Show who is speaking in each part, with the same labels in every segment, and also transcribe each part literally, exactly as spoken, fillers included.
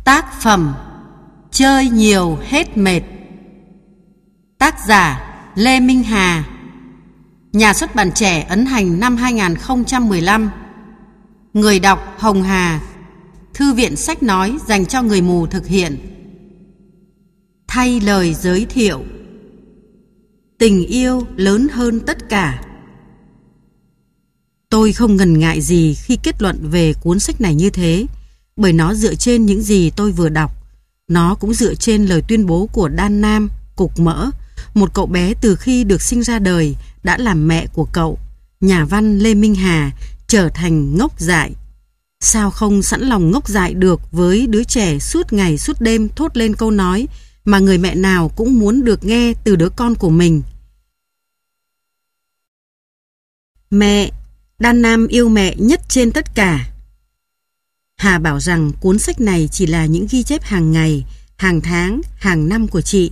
Speaker 1: Tác phẩm Chơi nhiều hết mệt. Tác giả Lê Minh Hà. Nhà xuất bản Trẻ ấn hành năm hai nghìn không trăm mười lăm. Người đọc Hồng Hà. Thư viện sách nói dành cho người mù thực hiện. Thay lời giới thiệu. Tình yêu lớn hơn tất cả. Tôi không ngần ngại gì khi kết luận về cuốn sách này như thế, bởi nó dựa trên những gì tôi vừa đọc. Nó cũng dựa trên lời tuyên bố của Đan Nam, cục mỡ, một cậu bé từ khi được sinh ra đời đã làm mẹ của cậu, nhà văn Lê Minh Hà, trở thành ngốc dại. Sao không sẵn lòng ngốc dại được với đứa trẻ suốt ngày suốt đêm thốt lên câu nói mà người mẹ nào cũng muốn được nghe từ đứa con của mình? Mẹ, Đan Nam yêu mẹ nhất trên tất cả. Hà bảo rằng cuốn sách này chỉ là những ghi chép hàng ngày, hàng tháng, hàng năm của chị,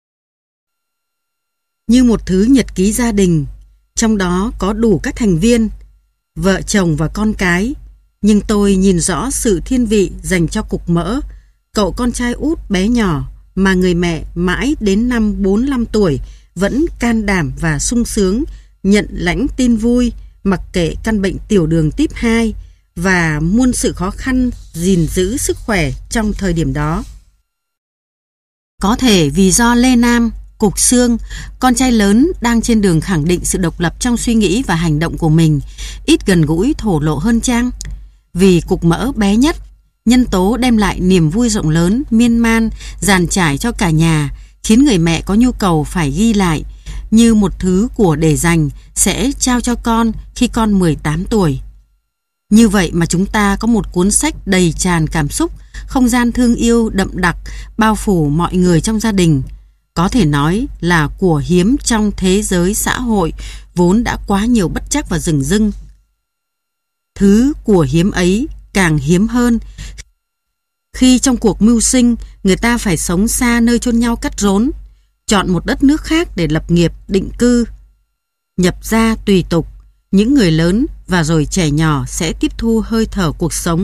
Speaker 1: như một thứ nhật ký gia đình. Trong đó có đủ các thành viên, vợ chồng và con cái. Nhưng tôi nhìn rõ sự thiên vị dành cho cục mỡ, cậu con trai út bé nhỏ mà người mẹ mãi đến năm bốn mươi lăm tuổi vẫn can đảm và sung sướng nhận lãnh tin vui, mặc kệ căn bệnh tiểu đường type hai và muôn sự khó khăn gìn giữ sức khỏe trong thời điểm đó. Có thể vì do Lê Nam, cục xương, con trai lớn đang trên đường khẳng định sự độc lập trong suy nghĩ và hành động của mình, ít gần gũi thổ lộ hơn chăng? Vì cục mỡ bé nhất, nhân tố đem lại niềm vui rộng lớn, miên man, dàn trải cho cả nhà, khiến người mẹ có nhu cầu phải ghi lại như một thứ của để dành, sẽ trao cho con khi con mười tám tuổi. Như vậy mà chúng ta có một cuốn sách đầy tràn cảm xúc, không gian thương yêu đậm đặc, bao phủ mọi người trong gia đình. Có thể nói là của hiếm trong thế giới xã hội vốn đã quá nhiều bất trắc và rừng rưng. Thứ của hiếm ấy càng hiếm hơn khi trong cuộc mưu sinh người ta phải sống xa nơi chôn nhau cắt rốn, chọn một đất nước khác để lập nghiệp định cư. Nhập gia tùy tục, những người lớn và rồi trẻ nhỏ sẽ tiếp thu hơi thở cuộc sống,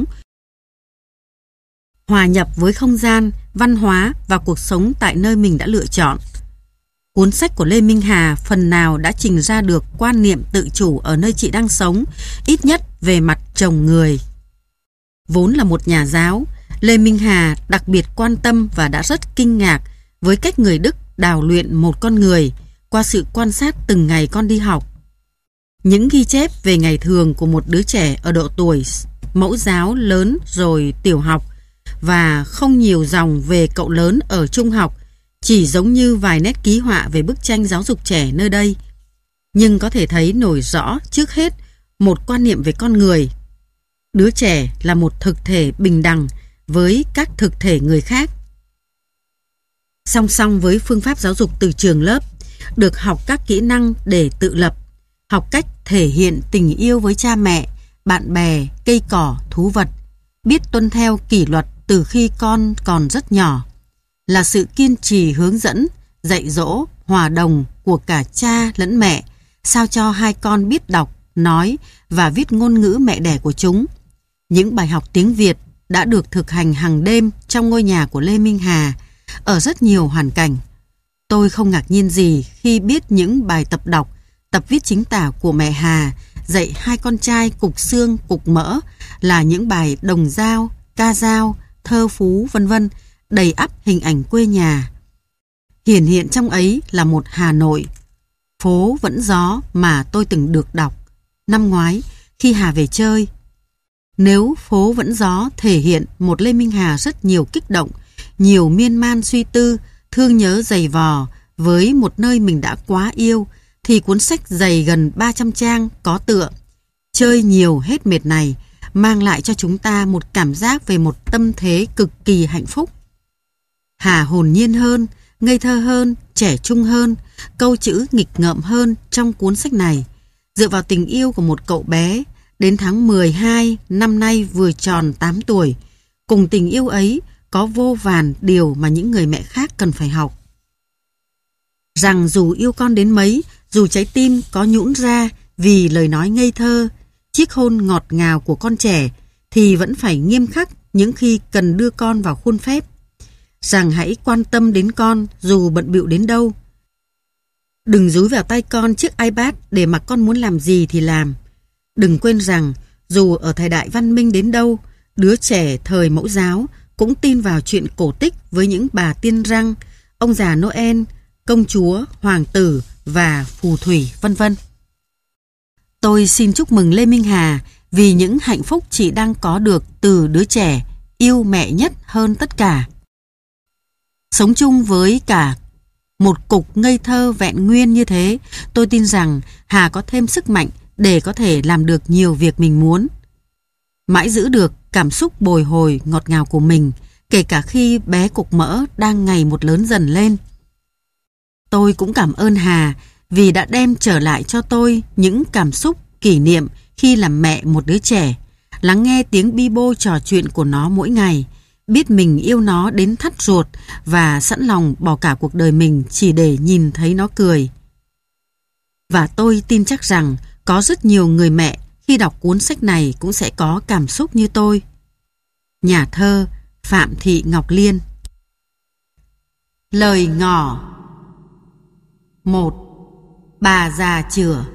Speaker 1: hòa nhập với không gian, văn hóa và cuộc sống tại nơi mình đã lựa chọn. Cuốn sách của Lê Minh Hà phần nào đã trình ra được quan niệm tự chủ ở nơi chị đang sống, ít nhất về mặt chồng người. Vốn là một nhà giáo, Lê Minh Hà đặc biệt quan tâm và đã rất kinh ngạc với cách người Đức đào luyện một con người qua sự quan sát từng ngày con đi học. Những ghi chép về ngày thường của một đứa trẻ ở độ tuổi mẫu giáo lớn rồi tiểu học, và không nhiều dòng về cậu lớn ở trung học, chỉ giống như vài nét ký họa về bức tranh giáo dục trẻ nơi đây. Nhưng có thể thấy nổi rõ trước hết một quan niệm về con người. Đứa trẻ là một thực thể bình đẳng với các thực thể người khác. Song song với phương pháp giáo dục từ trường lớp, được học các kỹ năng để tự lập, học cách thể hiện tình yêu với cha mẹ, bạn bè, cây cỏ, thú vật, biết tuân theo kỷ luật từ khi con còn rất nhỏ, là sự kiên trì hướng dẫn, dạy dỗ, hòa đồng của cả cha lẫn mẹ, sao cho hai con biết đọc, nói và viết ngôn ngữ mẹ đẻ của chúng. Những bài học tiếng Việt đã được thực hành hàng đêm trong ngôi nhà của Lê Minh Hà, ở rất nhiều hoàn cảnh. Tôi không ngạc nhiên gì khi biết những bài tập đọc, tập viết chính tả của mẹ Hà dạy hai con trai cục xương, cục mỡ là những bài đồng dao, ca dao, thơ phú vân vân, đầy ắp hình ảnh quê nhà. Hiển hiện trong ấy là một Hà Nội, phố vẫn gió mà tôi từng được đọc năm ngoái khi Hà về chơi. Nếu phố vẫn gió thể hiện một Lê Minh Hà rất nhiều kích động, nhiều miên man suy tư, thương nhớ dày vò với một nơi mình đã quá yêu, thì cuốn sách dày gần ba trăm trang có tựa Chơi nhiều hết mệt này mang lại cho chúng ta một cảm giác về một tâm thế cực kỳ hạnh phúc. Hà hồn nhiên hơn, ngây thơ hơn, trẻ trung hơn, câu chữ nghịch ngợm hơn trong cuốn sách này, dựa vào tình yêu của một cậu bé đến tháng mười hai năm nay vừa tròn tám tuổi. Cùng tình yêu ấy có vô vàn điều mà những người mẹ khác cần phải học. Rằng dù yêu con đến mấy, dù trái tim có nhũn ra vì lời nói ngây thơ, chiếc hôn ngọt ngào của con trẻ, thì vẫn phải nghiêm khắc những khi cần đưa con vào khuôn phép. Rằng hãy quan tâm đến con dù bận bịu đến đâu. Đừng dúi vào tay con chiếc iPad để mặc con muốn làm gì thì làm. Đừng quên rằng dù ở thời đại văn minh đến đâu, đứa trẻ thời mẫu giáo cũng tin vào chuyện cổ tích với những bà tiên răng, ông già Noel, công chúa, hoàng tử và phù thủy, vân vân. Tôi xin chúc mừng Lê Minh Hà vì những hạnh phúc chị đang có được từ đứa trẻ yêu mẹ nhất hơn tất cả. Sống chung với cả một cục ngây thơ vẹn nguyên như thế, tôi tin rằng Hà có thêm sức mạnh để có thể làm được nhiều việc mình muốn. Mãi giữ được cảm xúc bồi hồi ngọt ngào của mình, kể cả khi bé cục mỡ đang ngày một lớn dần lên. Tôi cũng cảm ơn Hà vì đã đem trở lại cho tôi những cảm xúc kỷ niệm khi làm mẹ một đứa trẻ, lắng nghe tiếng bi bô trò chuyện của nó mỗi ngày, biết mình yêu nó đến thắt ruột và sẵn lòng bỏ cả cuộc đời mình chỉ để nhìn thấy nó cười. Và tôi tin chắc rằng có rất nhiều người mẹ khi đọc cuốn sách này cũng sẽ có cảm xúc như tôi. Nhà thơ Phạm Thị Ngọc Liên. Lời ngỏ. Một. Bà già chửa.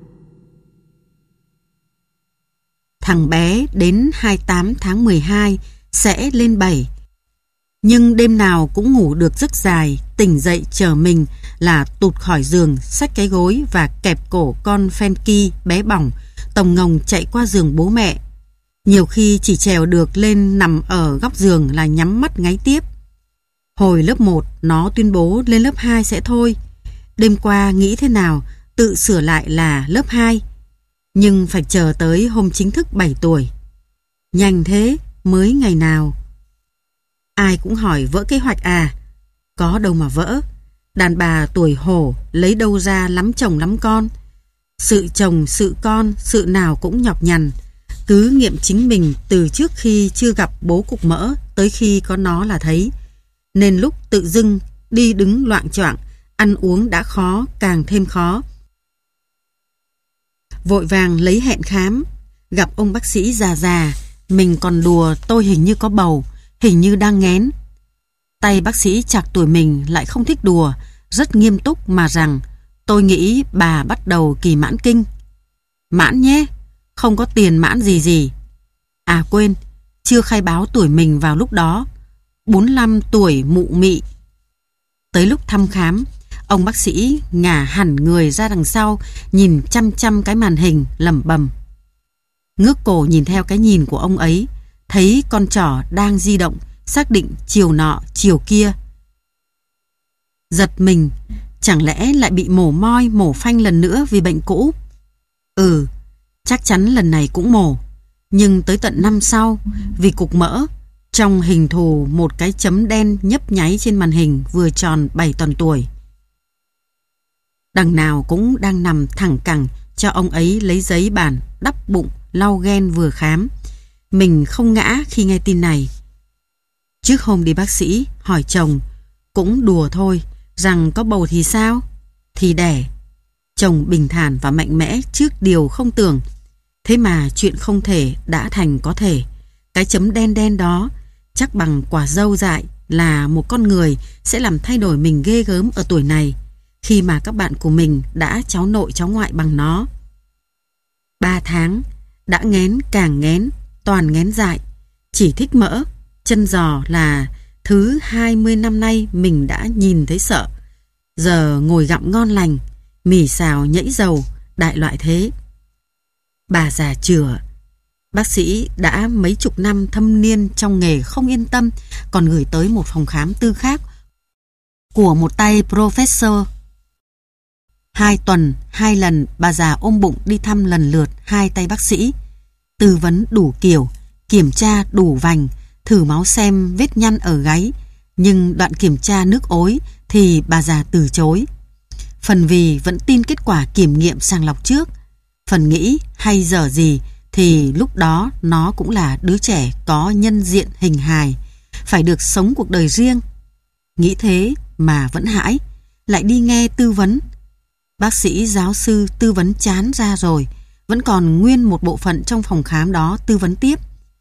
Speaker 1: Thằng bé đến hai mươi tám tháng mười hai sẽ lên bảy. Nhưng đêm nào cũng ngủ được giấc dài, tỉnh dậy chờ mình là tụt khỏi giường, xách cái gối và kẹp cổ con Phenki bé bỏng, tồng ngồng chạy qua giường bố mẹ. Nhiều khi chỉ trèo được lên nằm ở góc giường là nhắm mắt ngáy tiếp. Hồi lớp một, nó tuyên bố lên lớp hai sẽ thôi. Đêm qua nghĩ thế nào, tự sửa lại là lớp hai. Nhưng phải chờ tới hôm chính thức bảy tuổi. Nhanh thế, mới ngày nào. Ai cũng hỏi vỡ kế hoạch à? Có đâu mà vỡ. Đàn bà tuổi hổ lấy đâu ra lắm chồng lắm con. Sự chồng, sự con, sự nào cũng nhọc nhằn. Cứ nghiệm chính mình từ trước khi chưa gặp bố cục mỡ tới khi có nó là thấy. Nên lúc tự dưng đi đứng loạng choạng, ăn uống đã khó, càng thêm khó. Vội vàng lấy hẹn khám. Gặp ông bác sĩ già già, mình còn đùa tôi hình như có bầu, hình như đang nghén. Tay bác sĩ chạc tuổi mình lại không thích đùa, rất nghiêm túc mà rằng tôi nghĩ bà bắt đầu kỳ mãn kinh. Mãn nhé, không có tiền mãn gì gì. À quên, chưa khai báo tuổi mình vào lúc đó. bốn mươi lăm tuổi mụ mị. Tới lúc thăm khám, ông bác sĩ ngả hẳn người ra đằng sau, nhìn chăm chăm cái màn hình, lẩm bẩm. Ngước cổ nhìn theo cái nhìn của ông ấy, thấy con trỏ đang di động, xác định chiều nọ chiều kia. Giật mình, chẳng lẽ lại bị mổ moi mổ phanh lần nữa vì bệnh cũ? Ừ, chắc chắn lần này cũng mổ. Nhưng tới tận năm sau, vì cục mỡ, trong hình thù một cái chấm đen nhấp nháy trên màn hình vừa tròn bảy tuần tuổi. Đằng nào cũng đang nằm thẳng cẳng cho ông ấy lấy giấy bản đắp bụng lau ghen vừa khám. Mình không ngã khi nghe tin này. Trước hôm đi bác sĩ hỏi chồng, cũng đùa thôi, rằng có bầu thì sao? Thì đẻ. Chồng bình thản và mạnh mẽ trước điều không tưởng. Thế mà chuyện không thể đã thành có thể. Cái chấm đen đen đó chắc bằng quả dâu dại là một con người sẽ làm thay đổi mình ghê gớm ở tuổi này, khi mà các bạn của mình đã cháu nội cháu ngoại bằng nó. Ba tháng, đã nghén càng nghén, toàn nghén dại, chỉ thích mỡ, chân giò là thứ hai mươi năm nay mình đã nhìn thấy sợ. Giờ ngồi gặm ngon lành, mì xào nhẫy dầu, đại loại thế. Bà già chửa, bác sĩ đã mấy chục năm thâm niên trong nghề không yên tâm, còn gửi tới một phòng khám tư khác của một tay professor. Hai tuần, hai lần bà già ôm bụng đi thăm lần lượt hai tay bác sĩ, tư vấn đủ kiểu, kiểm tra đủ vành, thử máu xem vết nhăn ở gáy, nhưng đoạn kiểm tra nước ối thì bà già từ chối. Phần vì vẫn tin kết quả kiểm nghiệm sàng lọc trước, phần nghĩ hay dở gì thì lúc đó nó cũng là đứa trẻ có nhân diện hình hài, phải được sống cuộc đời riêng. Nghĩ thế mà vẫn hãi, lại đi nghe tư vấn. Bác sĩ giáo sư tư vấn chán ra rồi, vẫn còn nguyên một bộ phận trong phòng khám đó tư vấn tiếp.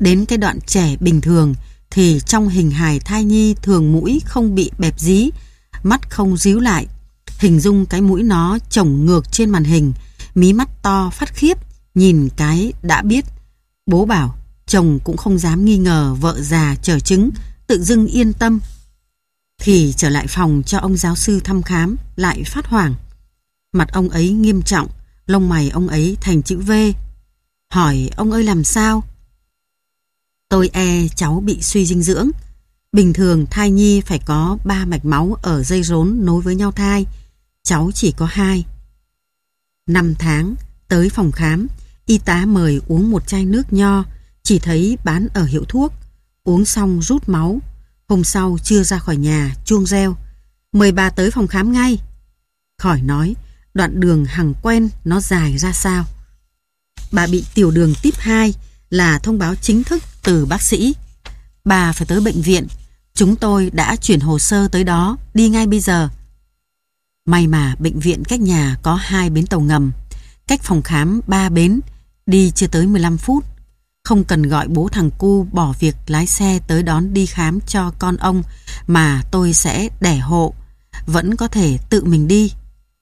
Speaker 1: Đến cái đoạn trẻ bình thường thì trong hình hài thai nhi thường mũi không bị bẹp dí, mắt không ríu lại. Hình dung cái mũi nó chổng ngược trên màn hình, mí mắt to phát khiếp, nhìn cái đã biết. Bố bảo chồng cũng không dám nghi ngờ vợ già chờ chứng, tự dưng yên tâm. Thì trở lại phòng cho ông giáo sư thăm khám, lại phát hoảng. Mặt ông ấy nghiêm trọng, lông mày ông ấy thành chữ V. Hỏi ông ơi làm sao? Tôi e cháu bị suy dinh dưỡng. Bình thường thai nhi phải có ba mạch máu ở dây rốn nối với nhau thai. Cháu chỉ có hai. Năm tháng, tới phòng khám, y tá mời uống một chai nước nho, chỉ thấy bán ở hiệu thuốc. Uống xong rút máu. Hôm sau chưa ra khỏi nhà, chuông reo. Mời bà tới phòng khám ngay. Khỏi nói, đoạn đường hằng quen nó dài ra sao. Bà bị tiểu đường tuyếp hai là thông báo chính thức từ bác sĩ. Bà phải tới bệnh viện. Chúng tôi đã chuyển hồ sơ tới đó, đi ngay bây giờ. May mà bệnh viện cách nhà có hai bến tàu ngầm, cách phòng khám ba bến, đi chưa tới mười lăm phút. Không cần gọi bố thằng cu bỏ việc lái xe tới đón đi khám cho con ông, mà tôi sẽ đẻ hộ, vẫn có thể tự mình đi.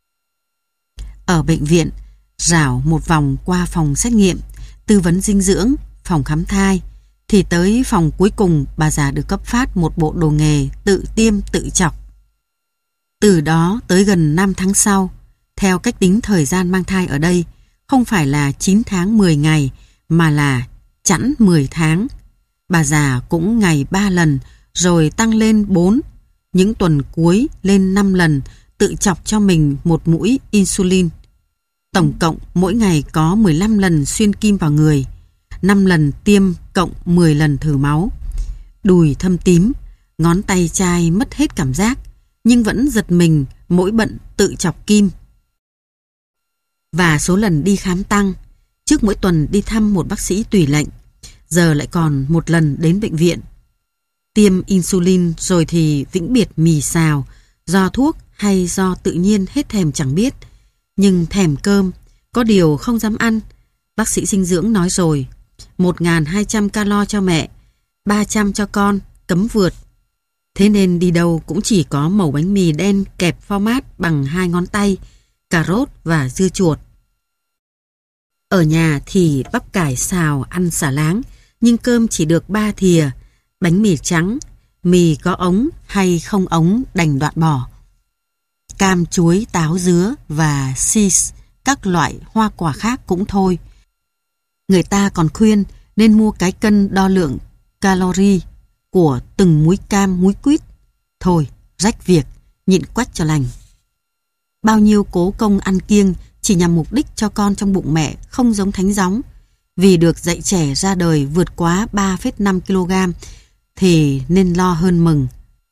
Speaker 1: Ở bệnh viện, rảo một vòng qua phòng xét nghiệm, tư vấn dinh dưỡng, phòng khám thai, thì tới phòng cuối cùng bà già được cấp phát một bộ đồ nghề tự tiêm tự chọc. Từ đó tới gần năm tháng sau, theo cách tính thời gian mang thai ở đây, không phải là chín tháng mười ngày, mà là chẵn mười tháng. Bà già cũng ngày ba lần, rồi tăng lên bốn, những tuần cuối lên năm lần, tự chọc cho mình một mũi insulin. Tổng cộng mỗi ngày có mười lăm lần xuyên kim vào người, năm lần tiêm cộng mười lần thử máu. Đùi thâm tím, ngón tay chai mất hết cảm giác, nhưng vẫn giật mình mỗi bận tự chọc kim. Và số lần đi khám tăng, trước mỗi tuần đi thăm một bác sĩ tùy lệnh, giờ lại còn một lần đến bệnh viện. Tiêm insulin rồi thì vĩnh biệt mì xào, do thuốc hay do tự nhiên hết thèm chẳng biết. Nhưng thèm cơm, có điều không dám ăn. Bác sĩ dinh dưỡng nói rồi, một nghìn hai trăm calo cho mẹ, ba trăm cho con, cấm vượt. Thế nên đi đâu cũng chỉ có mẩu bánh mì đen kẹp format bằng hai ngón tay, cà rốt và dưa chuột. Ở nhà thì bắp cải xào ăn xả láng, nhưng cơm chỉ được ba thìa, bánh mì trắng, mì có ống hay không ống đành đoạn bỏ. Cam, chuối, táo, dứa và sis, các loại hoa quả khác cũng thôi. Người ta còn khuyên nên mua cái cân đo lượng calorie của từng múi cam, múi quýt. Thôi, rách việc, nhịn quách cho lành. Bao nhiêu cố công ăn kiêng chỉ nhằm mục đích cho con trong bụng mẹ không giống thánh gióng. Vì được dạy trẻ ra đời vượt quá ba phẩy năm ki lô gam thì nên lo hơn mừng.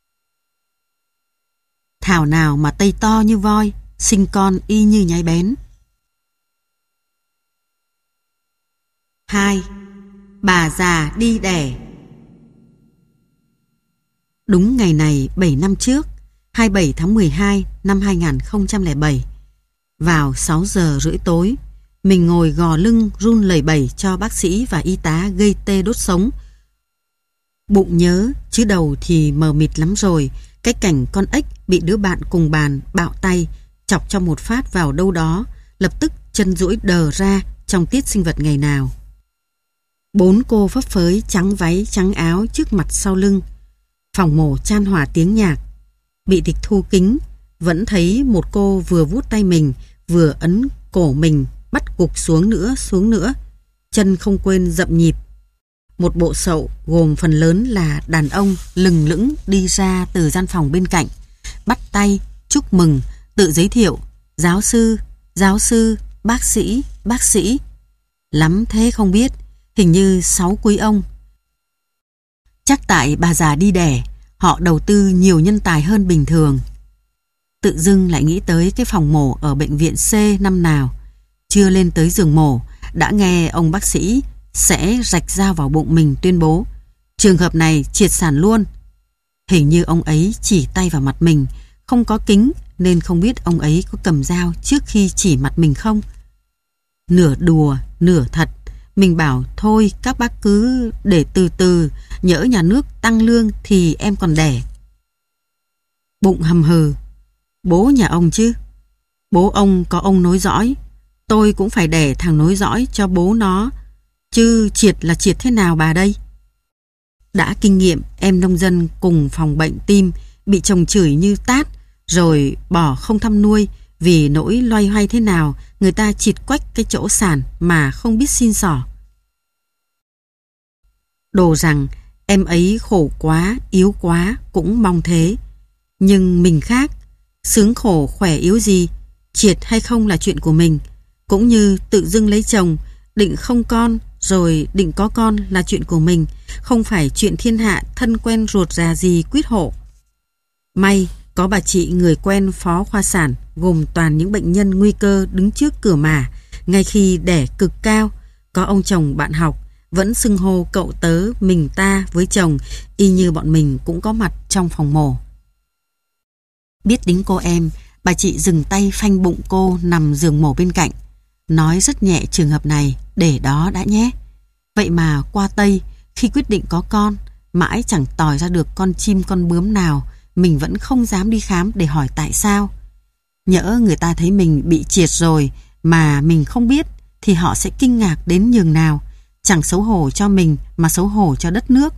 Speaker 1: Thảo nào mà tây to như voi, sinh con y như nhái bén. Hai. Bà già đi đẻ. Đúng ngày này bảy năm trước, hai mươi bảy tháng mười hai năm hai nghìn không trăm lẻ bảy, vào sáu giờ rưỡi tối, mình ngồi gò lưng run lẩy bẩy cho bác sĩ và y tá gây tê đốt sống. Bụng nhớ, chứ đầu thì mờ mịt lắm rồi. Cái cảnh con ếch bị đứa bạn cùng bàn bạo tay, chọc cho một phát vào đâu đó, lập tức chân duỗi đờ ra trong tiết sinh vật ngày nào. Bốn cô phấp phới trắng váy trắng áo trước mặt sau lưng. Phòng mổ chan hòa tiếng nhạc. Bị tịch thu kính, vẫn thấy một cô vừa vuốt tay mình, vừa ấn cổ mình, bắt gục xuống nữa, xuống nữa. Chân không quên dậm nhịp. Một bộ sậu gồm phần lớn là đàn ông lừng lững đi ra từ gian phòng bên cạnh, bắt tay, chúc mừng, tự giới thiệu, giáo sư, giáo sư, bác sĩ, bác sĩ. Lắm thế không biết, hình như sáu quý ông. Chắc tại bà già đi đẻ, họ đầu tư nhiều nhân tài hơn bình thường. Tự dưng lại nghĩ tới cái phòng mổ ở bệnh viện C năm nào. Chưa lên tới giường mổ, đã nghe ông bác sĩ sẽ rạch dao vào bụng mình tuyên bố trường hợp này triệt sản luôn. Hình như ông ấy chỉ tay vào mặt mình, không có kính nên không biết ông ấy có cầm dao trước khi chỉ mặt mình không. Nửa đùa, nửa thật, Mình bảo thôi các bác cứ để từ từ, nhỡ nhà nước tăng lương thì em còn đẻ. Bụng hầm hừ, bố nhà ông chứ. Bố ông có ông nối dõi, tôi cũng phải đẻ thằng nối dõi cho bố nó, chứ triệt là triệt thế nào bà đây? Đã kinh nghiệm em nông dân cùng phòng bệnh tim, bị chồng chửi như tát, rồi bỏ không thăm nuôi vì nỗi loay hoay thế nào người ta chịt quách cái chỗ sản mà không biết xin xỏ. Đồ rằng em ấy khổ quá, yếu quá cũng mong thế. Nhưng mình khác, sướng khổ khỏe yếu gì, triệt hay không là chuyện của mình. Cũng như tự dưng lấy chồng, định không con rồi định có con là chuyện của mình, không phải chuyện thiên hạ thân quen ruột già gì quyết hộ. May có bà chị người quen phó khoa sản, gồm toàn những bệnh nhân nguy cơ đứng trước cửa mà, ngay khi đẻ cực cao, có ông chồng bạn học, vẫn xưng hô cậu tớ mình ta với chồng, y như bọn mình cũng có mặt trong phòng mổ. Biết tính cô em, bà chị dừng tay phanh bụng cô nằm giường mổ bên cạnh, nói rất nhẹ trường hợp này, để đó đã nhé. Vậy mà qua Tây, khi quyết định có con, mãi chẳng tòi ra được con chim con bướm nào, mình vẫn không dám đi khám để hỏi tại sao. Nhỡ người ta thấy mình bị triệt rồi mà mình không biết, thì họ sẽ kinh ngạc đến nhường nào, chẳng xấu hổ cho mình mà xấu hổ cho đất nước.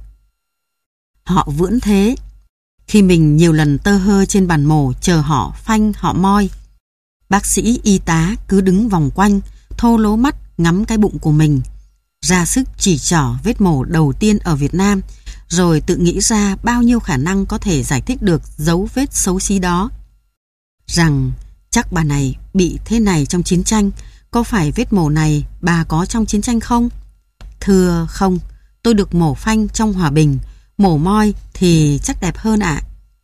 Speaker 1: Họ vưỡng thế. Khi mình nhiều lần tơ hơ trên bàn mổ chờ họ phanh họ moi, bác sĩ y tá cứ đứng vòng quanh, thô lố mắt ngắm cái bụng của mình, ra sức chỉ trỏ vết mổ đầu tiên ở Việt Nam, rồi tự nghĩ ra bao nhiêu khả năng có thể giải thích được dấu vết xấu xí đó. Rằng chắc bà này bị thế này trong chiến tranh, có phải vết mổ này bà có trong chiến tranh không? Thưa không, tôi được mổ phanh trong hòa bình, mổ moi thì chắc đẹp hơn ạ.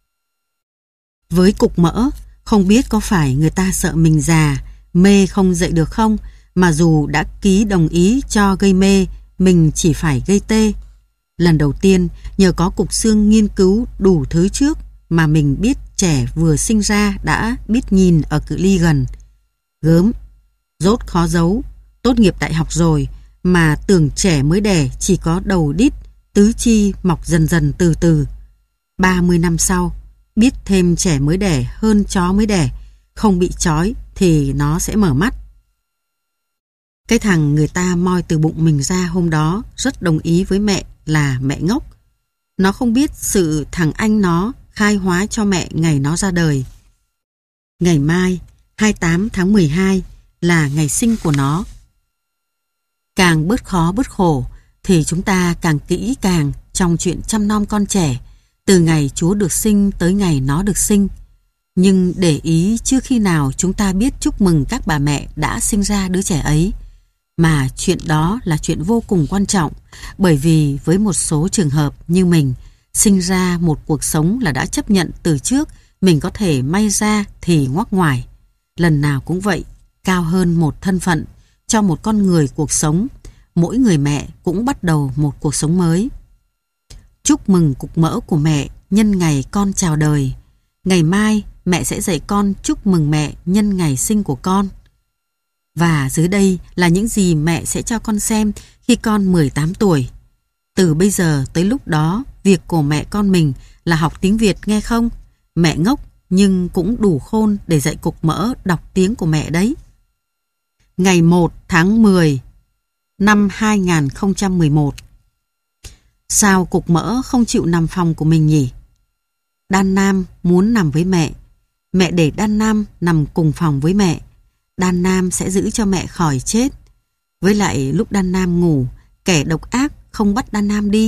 Speaker 1: Với cục mỡ, không biết có phải người ta sợ mình già, mê không dậy được không, mà dù đã ký đồng ý cho gây mê, mình chỉ phải gây tê. Lần đầu tiên, nhờ có cục xương nghiên cứu đủ thứ trước mà mình biết trẻ vừa sinh ra đã biết nhìn ở cự ly gần. Gớm, rốt khó giấu, tốt nghiệp đại học rồi mà tưởng trẻ mới đẻ chỉ có đầu đít, tứ chi mọc dần dần từ từ. ba mươi năm sau, biết thêm trẻ mới đẻ hơn chó mới đẻ, không bị trói thì nó sẽ mở mắt. Cái thằng người ta moi từ bụng mình ra hôm đó rất đồng ý với mẹ là mẹ ngốc. Nó không biết sự thằng anh nó khai hóa cho mẹ ngày nó ra đời. Ngày mai, hai mươi tám tháng mười hai, là ngày sinh của nó. Càng bớt khó bớt khổ thì chúng ta càng kỹ càng trong chuyện chăm nom con trẻ, từ ngày Chúa được sinh tới ngày nó được sinh. Nhưng để ý chưa khi nào chúng ta biết chúc mừng các bà mẹ đã sinh ra đứa trẻ ấy. Mà chuyện đó là chuyện vô cùng quan trọng, bởi vì với một số trường hợp như mình, sinh ra một cuộc sống là đã chấp nhận từ trước mình có thể may ra thì ngoắc ngoài. Lần nào cũng vậy, cao hơn một thân phận, cho một con người cuộc sống, mỗi người mẹ cũng bắt đầu một cuộc sống mới. Chúc mừng cục mỡ của mẹ nhân ngày con chào đời. Ngày mai mẹ sẽ dạy con chúc mừng mẹ nhân ngày sinh của con. Và dưới đây là những gì mẹ sẽ cho con xem khi con mười tám tuổi. Từ bây giờ tới lúc đó, việc của mẹ con mình là học tiếng Việt nghe không? Mẹ ngốc nhưng cũng đủ khôn để dạy cục mỡ đọc tiếng của mẹ đấy. Ngày một tháng mười năm hai nghìn không trăm mười một. Sao cục mỡ không chịu nằm phòng của mình nhỉ? Đan Nam muốn nằm với mẹ. Mẹ để Đan Nam nằm cùng phòng với mẹ. Đan Nam sẽ giữ cho mẹ khỏi chết. Với lại lúc Đan Nam ngủ, kẻ độc ác không bắt Đan Nam đi.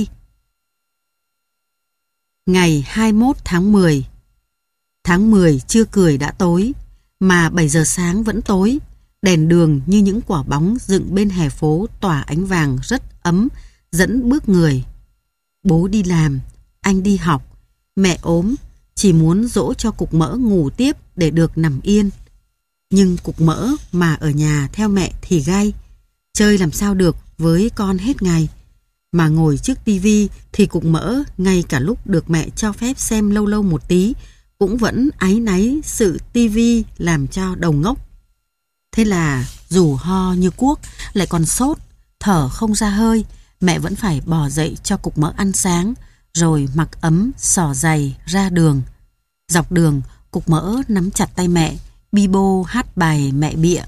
Speaker 1: Ngày hai mươi mốt tháng mười. Tháng mười chưa cười đã tối, mà bảy giờ sáng vẫn tối. Đèn đường như những quả bóng dựng bên hè phố tỏa ánh vàng rất ấm, dẫn bước người. Bố đi làm, anh đi học, mẹ ốm, chỉ muốn dỗ cho cục mỡ ngủ tiếp để được nằm yên. Nhưng cục mỡ mà ở nhà theo mẹ thì gay, chơi làm sao được với con hết ngày. Mà ngồi trước tivi thì cục mỡ ngay cả lúc được mẹ cho phép xem lâu lâu một tí cũng vẫn áy náy sự tivi làm cho đầu ngốc. Thế là dù ho như cuốc lại còn sốt, Thở không ra hơi, mẹ vẫn phải bò dậy cho cục mỡ ăn sáng, rồi mặc ấm, xỏ giày, ra đường. Dọc đường, cục mỡ nắm chặt tay mẹ, bi bô hát bài mẹ bịa.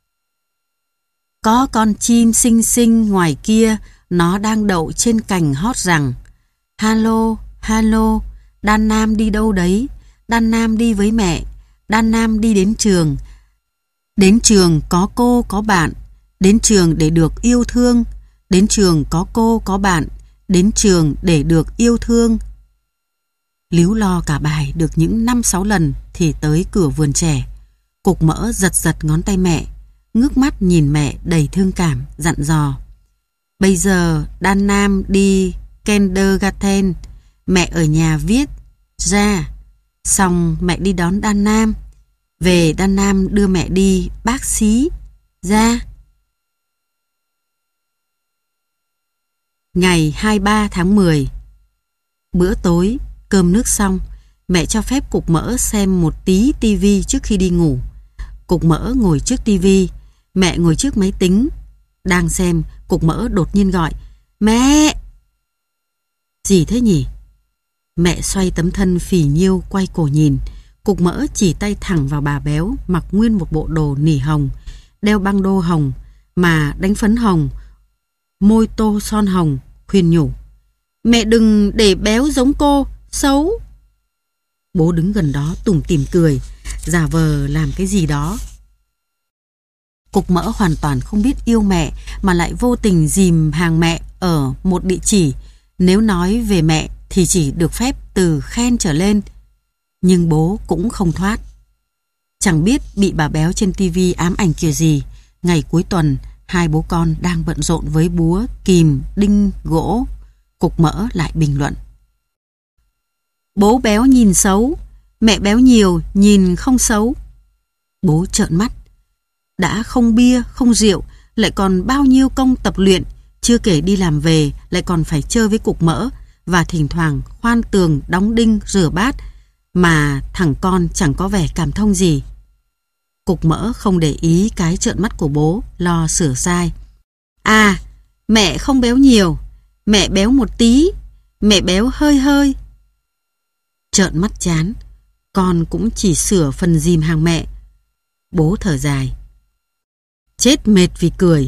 Speaker 1: Có con chim xinh xinh ngoài kia, nó đang đậu trên cành hót rằng: Halo, halo, Đan Nam đi đâu đấy? Đan Nam đi với mẹ, Đan Nam đi đến trường. Đến trường có cô có bạn, đến trường để được yêu thương. Đến trường có cô có bạn, đến trường để được yêu thương. Líu lo cả bài được những năm sáu lần thì tới cửa vườn trẻ. Cục mỡ giật giật ngón tay mẹ, ngước mắt nhìn mẹ đầy thương cảm, dặn dò: Bây giờ Đan Nam đi kindergarten, mẹ ở nhà viết ra. Xong mẹ đi đón Đan Nam. Về Đan Nam đưa mẹ đi bác sĩ ra. Ngày hai mươi ba tháng mười. Bữa tối, cơm nước xong, mẹ cho phép cục mỡ xem một tí tivi trước khi đi ngủ. Cục mỡ ngồi trước tivi, mẹ ngồi trước máy tính. Đang xem, cục mỡ đột nhiên gọi: Mẹ! Gì thế nhỉ? Mẹ xoay tấm thân phì nhiêu quay cổ nhìn. Cục mỡ chỉ tay thẳng vào bà béo mặc nguyên một bộ đồ nỉ hồng, đeo băng đô hồng, mà đánh phấn hồng, môi tô son hồng, khuyên nhủ: Mẹ đừng để béo giống cô, xấu. Bố đứng gần đó tủm tỉm cười, giả vờ làm cái gì đó. Cục mỡ hoàn toàn không biết yêu mẹ mà lại vô tình dìm hàng mẹ ở một địa chỉ. Nếu nói về mẹ thì chỉ được phép từ khen trở lên. Nhưng bố cũng không thoát. Chẳng biết bị bà béo trên tivi ám ảnh kiểu gì. Ngày cuối tuần, hai bố con đang bận rộn với búa, kìm, đinh, gỗ. Cục mỡ lại bình luận: Bố béo nhìn xấu, mẹ béo nhiều nhìn không xấu. Bố trợn mắt. Đã không bia, không rượu, lại còn bao nhiêu công tập luyện, chưa kể đi làm về lại còn phải chơi với cục mỡ và thỉnh thoảng khoan tường, đóng đinh, rửa bát, mà thằng con chẳng có vẻ cảm thông gì. Cục mỡ không để ý cái trợn mắt của bố, lo sửa sai: À, mẹ không béo nhiều, mẹ béo một tí, mẹ béo hơi hơi. Trợn mắt chán, con cũng chỉ sửa phần dìm hàng mẹ. Bố thở dài: Chết mệt vì cười.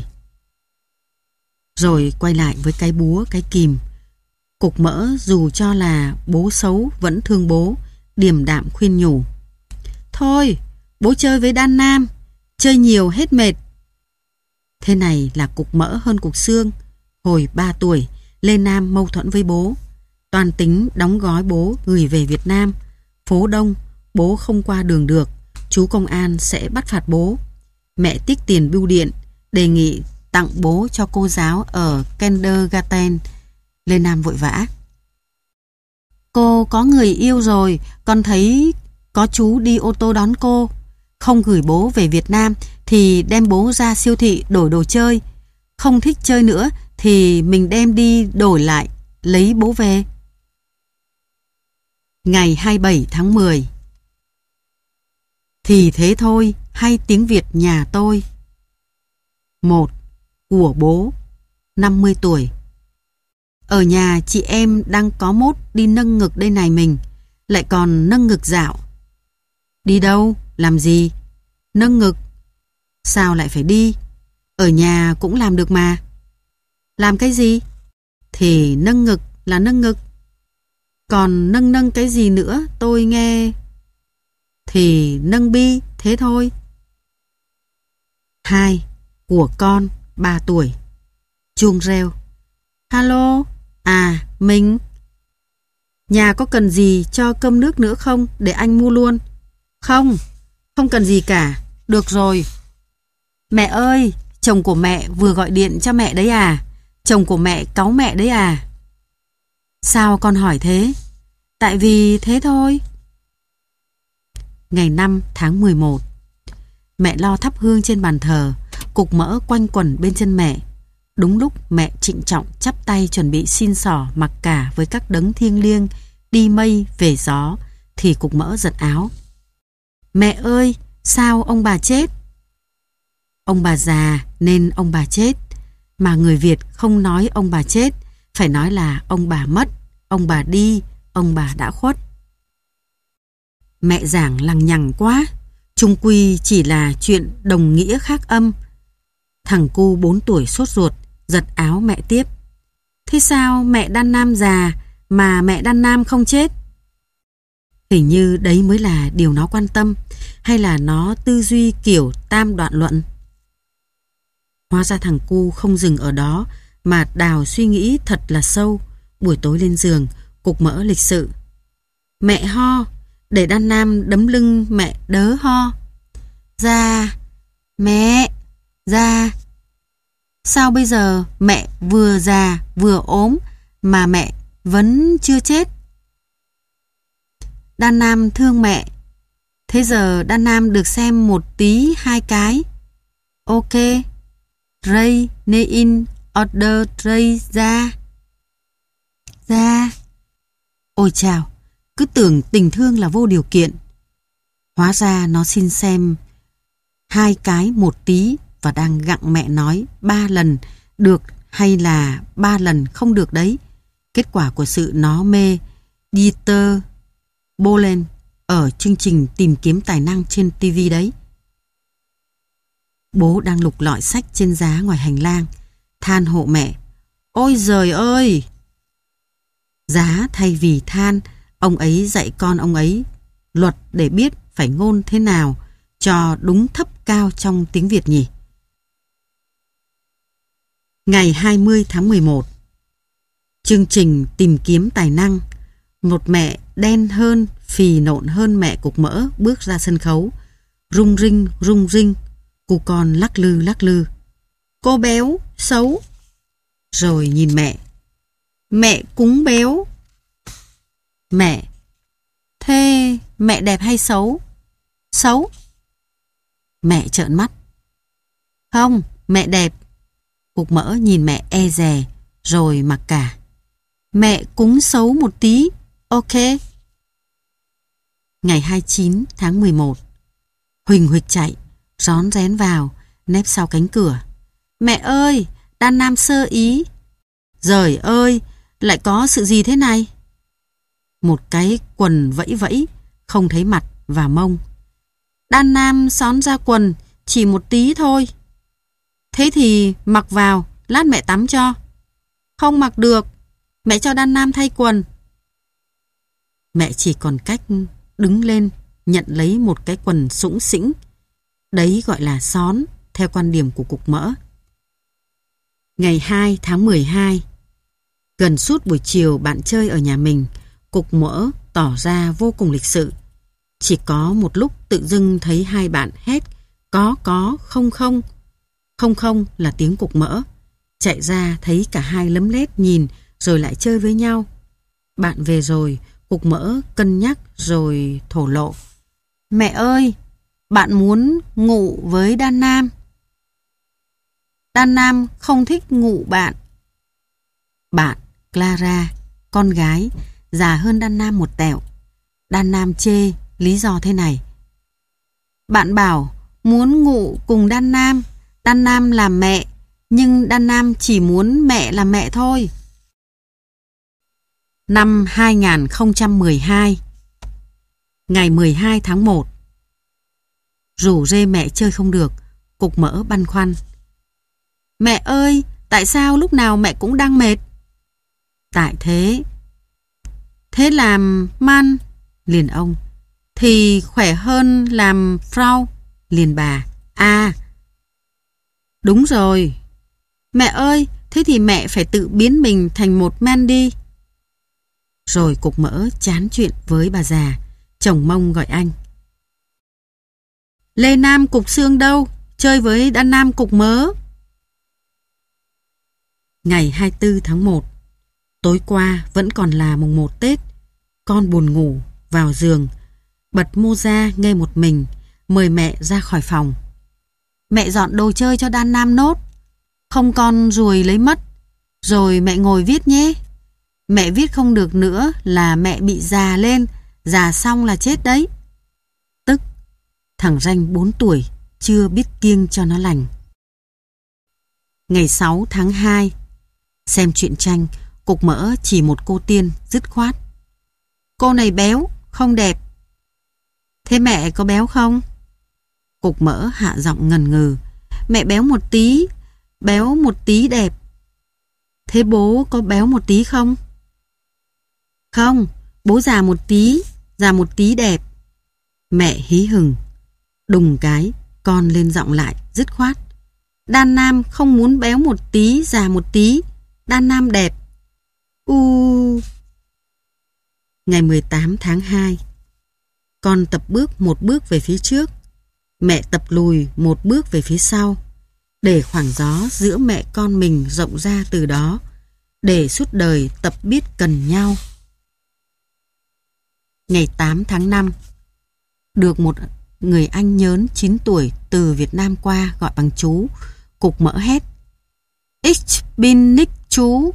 Speaker 1: Rồi quay lại với cái búa, cái kìm. Cục mỡ dù cho là bố xấu vẫn thương bố, điềm đạm khuyên nhủ: Thôi, bố chơi với Đan Nam, chơi nhiều hết mệt. Thế này là cục mỡ hơn cục xương. Hồi ba tuổi, Lê Nam mâu thuẫn với bố. Toàn tính đóng gói bố gửi về Việt Nam. Phố đông, bố không qua đường được, chú công an sẽ bắt phạt bố. Mẹ tiếc tiền bưu điện, đề nghị tặng bố cho cô giáo ở kindergarten. Lê Nam vội vã: Cô có người yêu rồi, con thấy có chú đi ô tô đón cô. Không gửi bố về Việt Nam thì đem bố ra siêu thị đổi đồ chơi. Không thích chơi nữa thì mình đem đi đổi lại, lấy bố về. Ngày hai mươi bảy tháng mười. Thì thế thôi, hay tiếng Việt nhà tôi. Một. Của bố, năm mươi tuổi. Ở nhà chị em đang có mốt đi nâng ngực đây này mình, lại còn nâng ngực dạo. Đi đâu? Làm gì? Nâng ngực. Sao lại phải đi? Ở nhà cũng làm được mà. Làm cái gì? Thì nâng ngực là nâng ngực. Còn nâng nâng cái gì nữa tôi nghe. Thì nâng bi, thế thôi. Hai. Của con, ba tuổi. Chuông reo. Alo, à, mình. Nhà có cần gì cho cơm nước nữa không, để anh mua luôn? Không, không cần gì cả, được rồi. Mẹ ơi, chồng của mẹ vừa gọi điện cho mẹ đấy à? Chồng của mẹ cáu mẹ đấy à? Sao con hỏi thế? Tại vì thế thôi. Ngày năm tháng mười một. Mẹ lo thắp hương trên bàn thờ, cục mỡ quanh quẩn bên chân mẹ. Đúng lúc mẹ trịnh trọng chắp tay chuẩn bị xin xỏ mặc cả với các đấng thiêng liêng đi mây về gió, thì cục mỡ giật áo. Mẹ ơi, sao ông bà chết? Ông bà già nên ông bà chết. Mà người Việt không nói ông bà chết, phải nói là ông bà mất, ông bà đi, ông bà đã khuất. Mẹ giảng lằng nhằng quá, chung quy chỉ là chuyện đồng nghĩa khác âm. Thằng cu bốn tuổi sốt ruột, giật áo mẹ tiếp. Thế sao mẹ Đan Nam già mà mẹ Đan Nam không chết? Hình như đấy mới là điều nó quan tâm, hay là nó tư duy kiểu tam đoạn luận? Hóa ra thằng cu không dừng ở đó, mà đào suy nghĩ thật là sâu. Buổi tối lên giường, Cục Mỡ lịch sự. Mẹ ho, để Đan Nam đấm lưng mẹ đớ ho. Dạ, mẹ, dạ. Sao bây giờ mẹ vừa già vừa ốm mà mẹ vẫn chưa chết? Đan Nam thương mẹ. Thế giờ Đan Nam được xem một tí hai cái. Ok. Ray, Nein, Order, Ray, ra. Ra. Ôi chào, cứ tưởng tình thương là vô điều kiện. Hóa ra nó xin xem hai cái một tí và đang gặng mẹ nói ba lần được hay là ba lần không được đấy. Kết quả của sự nó mê Dieter Bohlen ở chương trình tìm kiếm tài năng trên ti vi đấy. Bố đang lục lọi sách trên giá ngoài hành lang, than hộ mẹ. Ôi giời ơi! Giá thay vì than, ông ấy dạy con ông ấy luật để biết phải ngôn thế nào cho đúng thấp cao trong tiếng Việt nhỉ. Ngày hai mươi tháng mười một, chương trình tìm kiếm tài năng, một mẹ đen hơn, phì nộn hơn mẹ Cục Mỡ bước ra sân khấu, rung rinh rung rinh, cu con lắc lư lắc lư. Cô béo, xấu. Rồi nhìn mẹ. Mẹ cũng béo. Mẹ. Thế mẹ đẹp hay xấu? Xấu. Mẹ trợn mắt. Không, mẹ đẹp. Cục Mỡ nhìn mẹ e dè, rồi mặc cả. Mẹ cũng xấu một tí. Ok. Ngày hai mươi chín tháng mười một, Huỳnh Huỳnh chạy, rón rén vào, nép sau cánh cửa. Mẹ ơi, Đan Nam sơ ý. Giời ơi, lại có sự gì thế này? Một cái quần vẫy vẫy, không thấy mặt và mông. Đan Nam xón ra quần, chỉ một tí thôi. Thế thì mặc vào, lát mẹ tắm cho. Không mặc được, mẹ cho Đan Nam thay quần. Mẹ chỉ còn cách đứng lên, nhận lấy một cái quần sũng sĩnh. Đấy gọi là xón, theo quan điểm của Cục Mỡ. Ngày hai tháng mười hai, gần suốt buổi chiều bạn chơi ở nhà mình, Cục Mỡ tỏ ra vô cùng lịch sự. Chỉ có một lúc tự dưng thấy hai bạn hét có có không không. Không không là tiếng Cục Mỡ. Chạy ra thấy cả hai lấm lét nhìn rồi lại chơi với nhau. Bạn về rồi, Cục Mỡ cân nhắc rồi thổ lộ. Mẹ ơi, bạn muốn ngủ với Đan Nam. Đan Nam không thích ngủ bạn. Bạn, Clara, con gái, già hơn Đan Nam một tẹo. Đan Nam chê, lý do thế này. Bạn bảo muốn ngủ cùng Đan Nam, Đan Nam làm mẹ, nhưng Đan Nam chỉ muốn mẹ làm mẹ thôi. Năm hai nghìn không trăm mười hai, ngày mười hai tháng một, rủ rê mẹ chơi không được, Cục Mỡ băn khoăn. Mẹ ơi, tại sao lúc nào mẹ cũng đang mệt? Tại thế. Thế làm man, liền ông. Thì khỏe hơn làm frau, liền bà. À, đúng rồi. Mẹ ơi, thế thì mẹ phải tự biến mình thành một man đi. Rồi Cục Mỡ chán chuyện với bà già. Chồng Mông gọi anh. Lê Nam Cục Xương đâu? Chơi với Đan Nam Cục Mỡ. Ngày hai mươi tư tháng một, tối qua vẫn còn là mùng một Tết. Con buồn ngủ, vào giường, bật mô ra nghe một mình, mời mẹ ra khỏi phòng. Mẹ dọn đồ chơi cho Đan Nam nốt, không con ruồi lấy mất. Rồi mẹ ngồi viết nhé. Mẹ viết không được nữa là mẹ bị già lên, già xong là chết đấy. Tức, thằng Ranh bốn tuổi, chưa biết kiêng cho nó lành. Ngày sáu tháng hai. Xem truyện tranh, Cục Mỡ chỉ một cô tiên dứt khoát. Cô này béo, không đẹp. Thế mẹ có béo không? Cục Mỡ hạ giọng ngần ngừ. Mẹ béo một tí, béo một tí đẹp. Thế bố có béo một tí không? Không, bố già một tí, già một tí đẹp. Mẹ hí hừng. Đùng cái, con lên giọng lại, dứt khoát. Đan Nam không muốn béo một tí, già một tí. Đan Nam đẹp. U. Ngày mười tám tháng hai. Con tập bước một bước về phía trước. Mẹ tập lùi một bước về phía sau. Để khoảng gió giữa mẹ con mình rộng ra từ đó. Để suốt đời tập biết cần nhau. Ngày tám tháng năm. Được một người anh nhớn chín tuổi từ Việt Nam qua gọi bằng chú. Cục Mỡ hét. Ich bin nicht chú.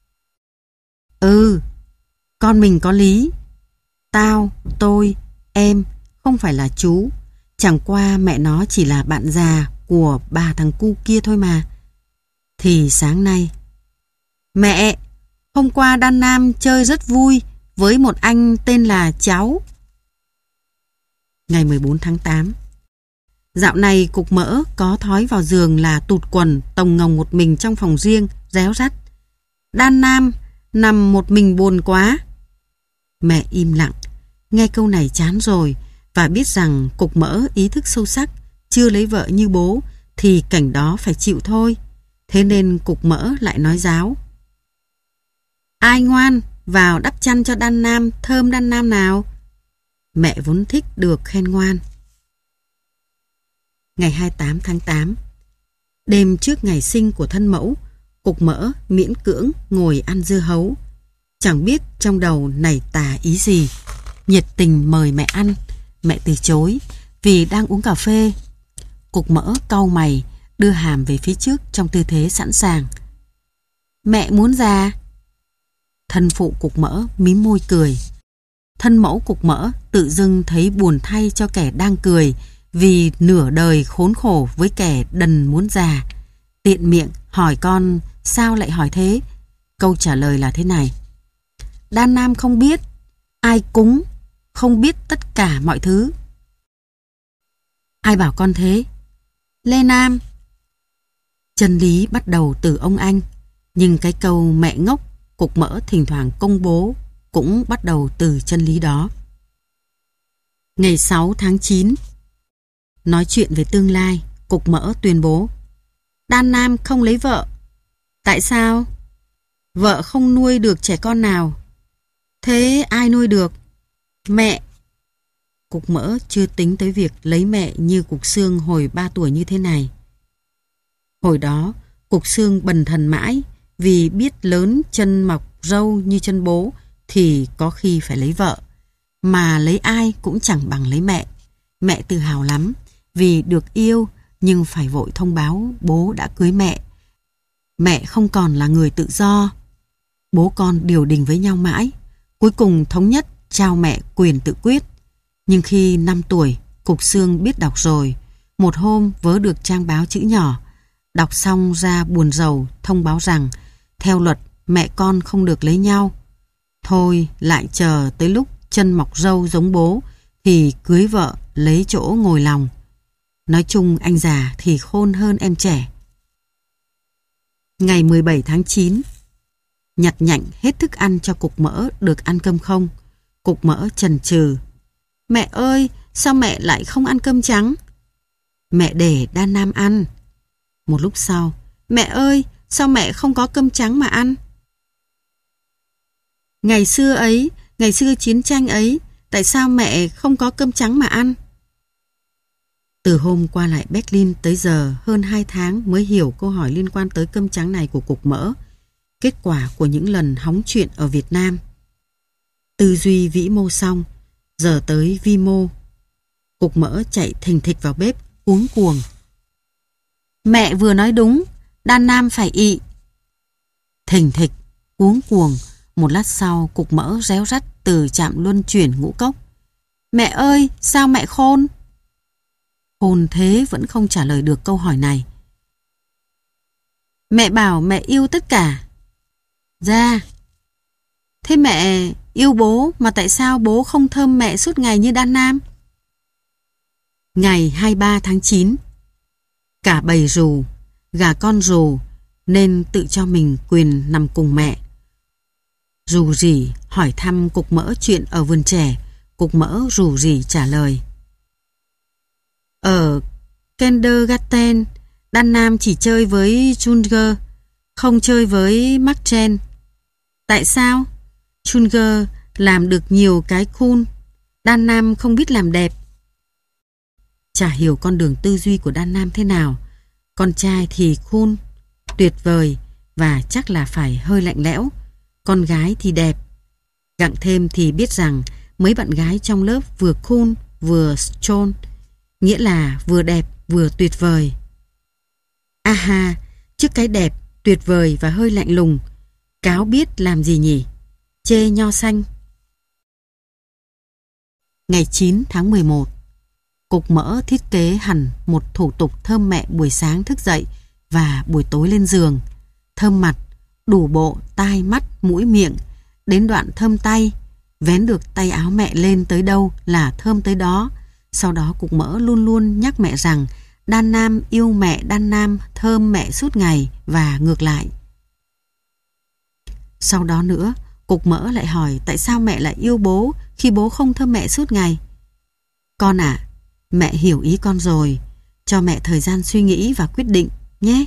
Speaker 1: Ừ, con mình có lý. Tao, tôi, em không phải là chú. Chẳng qua mẹ nó chỉ là bạn già của bà thằng cu kia thôi mà. Thì sáng nay. Mẹ, hôm qua Đan Nam chơi rất vui với một anh tên là Cháu. Ngày mười bốn tháng tám. Dạo này Cục Mỡ có thói vào giường là tụt quần, tồng ngồng một mình trong phòng riêng, réo rắt. Đan Nam nằm một mình buồn quá. Mẹ im lặng, nghe câu này chán rồi và biết rằng Cục Mỡ ý thức sâu sắc, chưa lấy vợ như bố thì cảnh đó phải chịu thôi. Thế nên Cục Mỡ lại nói ráo. Ai ngoan, vào đắp chăn cho Đan Nam, thơm Đan Nam nào. Mẹ vốn thích được khen ngoan. Ngày hai mươi tám tháng tám. Đêm trước ngày sinh của thân mẫu, Cục Mỡ miễn cưỡng ngồi ăn dưa hấu. Chẳng biết trong đầu nảy tà ý gì. Nhiệt tình mời mẹ ăn, mẹ từ chối vì đang uống cà phê. Cục Mỡ cau mày, đưa hàm về phía trước trong tư thế sẵn sàng. Mẹ muốn già. Thân phụ Cục Mỡ mím môi cười. Thân mẫu Cục Mỡ tự dưng thấy buồn thay cho kẻ đang cười vì nửa đời khốn khổ với kẻ đần muốn già. Tiện miệng hỏi con sao lại hỏi thế. Câu trả lời là thế này. Đan Nam không biết, ai cúng, không biết tất cả mọi thứ. Ai bảo con thế? Lê Nam. Chân lý bắt đầu từ ông anh, nhưng cái câu mẹ ngốc Cục Mỡ thỉnh thoảng công bố cũng bắt đầu từ chân lý đó. Ngày sáu tháng chín. Nói chuyện về tương lai, Cục Mỡ tuyên bố. Đan Nam không lấy vợ. Tại sao? Vợ không nuôi được trẻ con nào. Thế ai nuôi được? Mẹ. Cục Mỡ chưa tính tới việc lấy mẹ như Cục Xương hồi ba tuổi như thế này. Hồi đó, Cục Xương bần thần mãi vì biết lớn chân mọc râu như chân bố thì có khi phải lấy vợ. Mà lấy ai cũng chẳng bằng lấy mẹ. Mẹ tự hào lắm vì được yêu nhưng phải vội thông báo bố đã cưới mẹ. Mẹ không còn là người tự do. Bố con điều đình với nhau mãi. Cuối cùng thống nhất trao mẹ quyền tự quyết. Nhưng khi năm tuổi, Cục Xương biết đọc rồi. Một hôm vớ được trang báo chữ nhỏ. Đọc xong ra buồn rầu thông báo rằng theo luật mẹ con không được lấy nhau. Thôi lại chờ tới lúc chân mọc râu giống bố thì cưới vợ lấy chỗ ngồi lòng. Nói chung anh già thì khôn hơn em trẻ. Ngày mười bảy tháng chín. Nhặt nhạnh hết thức ăn cho Cục Mỡ được ăn cơm không. Cục Mỡ chần chừ. Mẹ ơi, sao mẹ lại không ăn cơm trắng? Mẹ để Đan Nam ăn. Một lúc sau, mẹ ơi, sao mẹ không có cơm trắng mà ăn? Ngày xưa ấy, ngày xưa chiến tranh ấy, tại sao mẹ không có cơm trắng mà ăn? Từ hôm qua lại Berlin tới giờ hơn hai tháng mới hiểu câu hỏi liên quan tới cơm trắng này của Cục Mỡ. Kết quả của những lần hóng chuyện ở Việt Nam. Tư duy vĩ mô xong, giờ tới vi mô. Cục Mỡ chạy thình thịch vào bếp, cuống cuồng. Mẹ vừa nói đúng, Đan Nam phải ị. Thình thịch, cuống cuồng. Một lát sau, Cục Mỡ réo rắt từ trạm luân chuyển Ngũ Cốc. Mẹ ơi, sao mẹ khôn? Khôn thế vẫn không trả lời được câu hỏi này. Mẹ bảo mẹ yêu tất cả. Dạ. Thế mẹ yêu bố mà tại sao bố không thơm mẹ suốt ngày như Đan Nam? Ngày hai mươi ba tháng chín, cả bầy rù, gà con rù nên tự cho mình quyền nằm cùng mẹ. Rù rỉ hỏi thăm cục mỡ chuyện ở vườn trẻ. Cục mỡ rù rỉ trả lời. Ở Kindergarten, Đan Nam chỉ chơi với Junger, không chơi với Marchen. Tại sao? Junger làm được nhiều cái cool, Đan Nam không biết làm đẹp. Chả hiểu con đường tư duy của Đan Nam thế nào. Con trai thì cool, tuyệt vời và chắc là phải hơi lạnh lẽo. Con gái thì đẹp. Gặng thêm thì biết rằng mấy bạn gái trong lớp vừa cool vừa strong, nghĩa là vừa đẹp vừa tuyệt vời. Aha, trước cái đẹp, tuyệt vời và hơi lạnh lùng, cáo biết làm gì nhỉ? Chê nho xanh. Ngày chín tháng mười một, cục mỡ thiết kế hẳn một thủ tục thơm mẹ buổi sáng thức dậy và buổi tối lên giường. Thơm mặt, đủ bộ, tai, mắt, mũi, miệng, đến đoạn thơm tay, vén được tay áo mẹ lên tới đâu là thơm tới đó. Sau đó cục mỡ luôn luôn nhắc mẹ rằng Đan Nam yêu mẹ, Đan Nam thơm mẹ suốt ngày và ngược lại. Sau đó nữa, cục mỡ lại hỏi tại sao mẹ lại yêu bố khi bố không thơm mẹ suốt ngày. Con ạ, mẹ hiểu ý con rồi, cho mẹ thời gian suy nghĩ và quyết định nhé.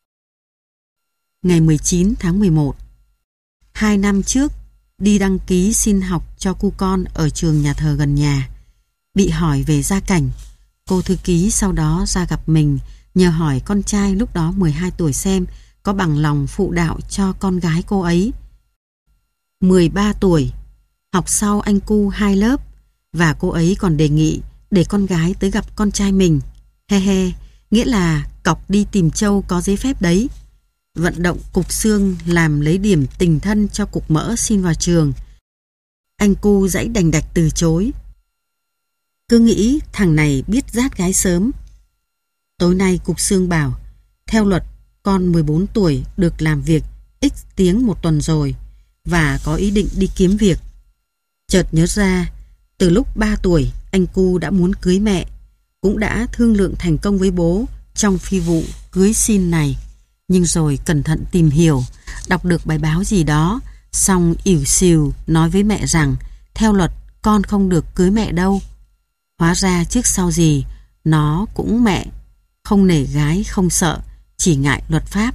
Speaker 1: Ngày mười chín tháng mười một, hai năm trước đi đăng ký xin học cho cu con ở trường nhà thờ gần nhà. Bị hỏi về gia cảnh, cô thư ký sau đó ra gặp mình, nhờ hỏi con trai lúc đó mười hai tuổi xem có bằng lòng phụ đạo cho con gái cô ấy. mười ba tuổi, học sau anh cu hai lớp, và cô ấy còn đề nghị để con gái tới gặp con trai mình. He he, nghĩa là cọc đi tìm trâu có giấy phép đấy. Vận động cục xương làm lấy điểm tình thân cho cục mỡ xin vào trường. Anh cu dãy đành đạch từ chối. Cứ nghĩ thằng này biết dát gái sớm. Tối nay cục xương bảo, theo luật con mười bốn tuổi được làm việc x tiếng một tuần rồi và có ý định đi kiếm việc. Chợt nhớ ra, từ lúc ba tuổi anh cu đã muốn cưới mẹ, cũng đã thương lượng thành công với bố trong phi vụ cưới xin này. Nhưng rồi cẩn thận tìm hiểu, đọc được bài báo gì đó, xong ỉu xìu nói với mẹ rằng theo luật con không được cưới mẹ đâu. Hóa ra trước sau gì nó cũng mẹ, không nể gái không sợ, chỉ ngại luật pháp.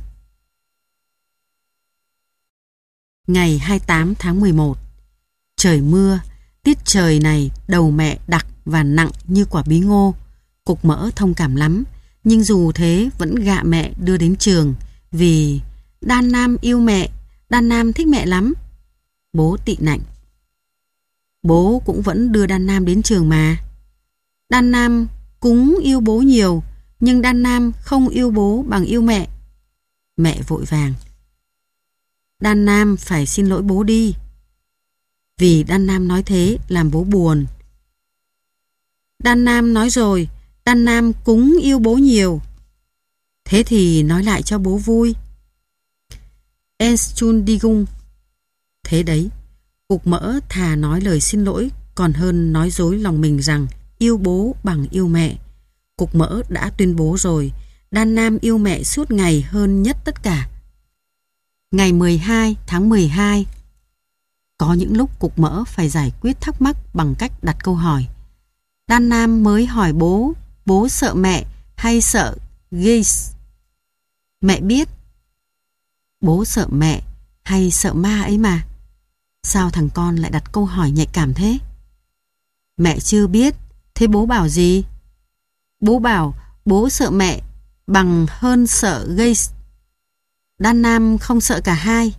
Speaker 1: Ngày hai mươi tám tháng mười một, trời mưa, tiết trời này đầu mẹ đặc và nặng như quả bí ngô. Cục mỡ thông cảm lắm, nhưng dù thế vẫn gạ mẹ đưa đến trường vì Đan Nam yêu mẹ, Đan Nam thích mẹ lắm. Bố tị nạnh. Bố cũng vẫn đưa Đan Nam đến trường mà. Đan Nam cũng yêu bố nhiều, nhưng Đan Nam không yêu bố bằng yêu mẹ. Mẹ vội vàng. Đan Nam phải xin lỗi bố đi. Vì Đan Nam nói thế làm bố buồn. Đan Nam nói rồi, Đan Nam cũng yêu bố nhiều. Thế thì nói lại cho bố vui. Entschuldigung. Thế đấy, cục mỡ thà nói lời xin lỗi còn hơn nói dối lòng mình rằng yêu bố bằng yêu mẹ. Cục mỡ đã tuyên bố rồi, Đan Nam yêu mẹ suốt ngày hơn nhất tất cả. Ngày mười hai tháng mười hai, có những lúc cục mỡ phải giải quyết thắc mắc bằng cách đặt câu hỏi. Đan Nam mới hỏi bố, bố sợ mẹ hay sợ Geis? Mẹ biết. Bố sợ mẹ hay sợ ma ấy mà. Sao thằng con lại đặt câu hỏi nhạy cảm thế? Mẹ chưa biết. Thế bố bảo gì? Bố bảo bố sợ mẹ bằng hơn sợ Geis. Đan Nam không sợ cả hai.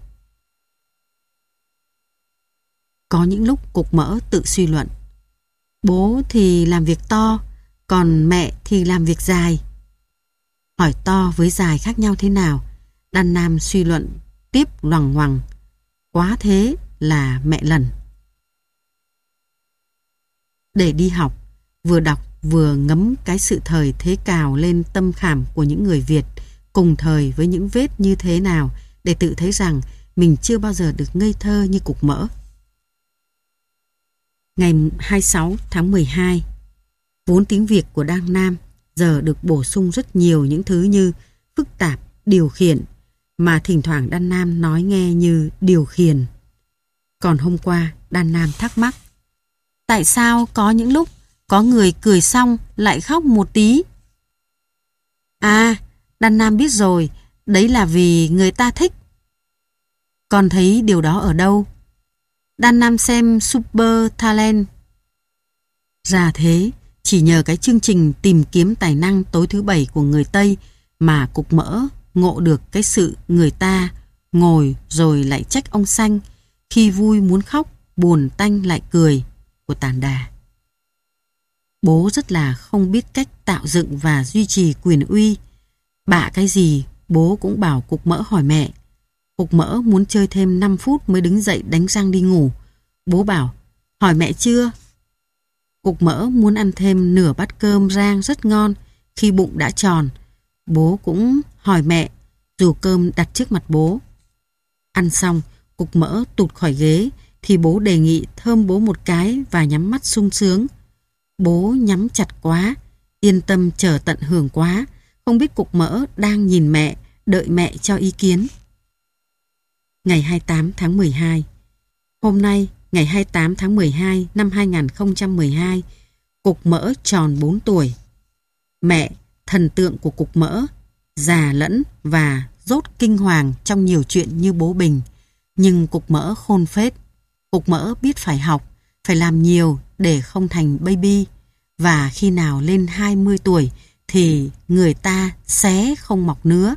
Speaker 1: Có những lúc cục mỡ tự suy luận. Bố thì làm việc to, còn mẹ thì làm việc dài. Hỏi to với dài khác nhau thế nào? Đan Nam suy luận tiếp loằng ngoằng. Quá thế là mẹ lần. Để đi học, vừa đọc vừa ngấm cái sự thời thế cào lên tâm khảm của những người Việt, cùng thời với những vết như thế nào để tự thấy rằng mình chưa bao giờ được ngây thơ như cục mỡ. Ngày hai mươi sáu tháng mười hai, vốn tiếng Việt của Đan Nam giờ được bổ sung rất nhiều những thứ như phức tạp, điều khiển, mà thỉnh thoảng Đan Nam nói nghe như điều khiển. Còn hôm qua, Đan Nam thắc mắc, tại sao có những lúc có người cười xong lại khóc một tí? À, Đan Nam biết rồi, đấy là vì người ta thích. Con thấy điều đó ở đâu? Đan Nam xem Super Talent. Ra thế, chỉ nhờ cái chương trình tìm kiếm tài năng tối thứ bảy của người Tây mà cục mỡ ngộ được cái sự người ta ngồi rồi lại trách ông xanh, khi vui muốn khóc, buồn tanh lại cười của Tản Đà. Bố rất là không biết cách tạo dựng và duy trì quyền uy. Bạ cái gì, bố cũng bảo cục mỡ hỏi mẹ. Cục mỡ muốn chơi thêm năm phút mới đứng dậy đánh răng đi ngủ. Bố bảo, hỏi mẹ chưa? Cục mỡ muốn ăn thêm nửa bát cơm rang rất ngon khi bụng đã tròn. Bố cũng hỏi mẹ, dù cơm đặt trước mặt bố. Ăn xong, cục mỡ tụt khỏi ghế thì bố đề nghị thơm bố một cái và nhắm mắt sung sướng. Bố nhắm chặt quá, yên tâm chờ tận hưởng quá, không biết cục mỡ đang nhìn mẹ, đợi mẹ cho ý kiến. Ngày hai mươi tám tháng mười hai. Hôm nay, ngày hai mươi tám tháng mười hai năm hai nghìn không trăm mười hai, cục mỡ tròn bốn tuổi. Mẹ, thần tượng của cục mỡ, già lẫn và dốt kinh hoàng trong nhiều chuyện như bố Bình. Nhưng cục mỡ khôn phết. Cục mỡ biết phải học, phải làm nhiều để không thành baby. Và khi nào lên hai mươi tuổi thì người ta xé không mọc nữa.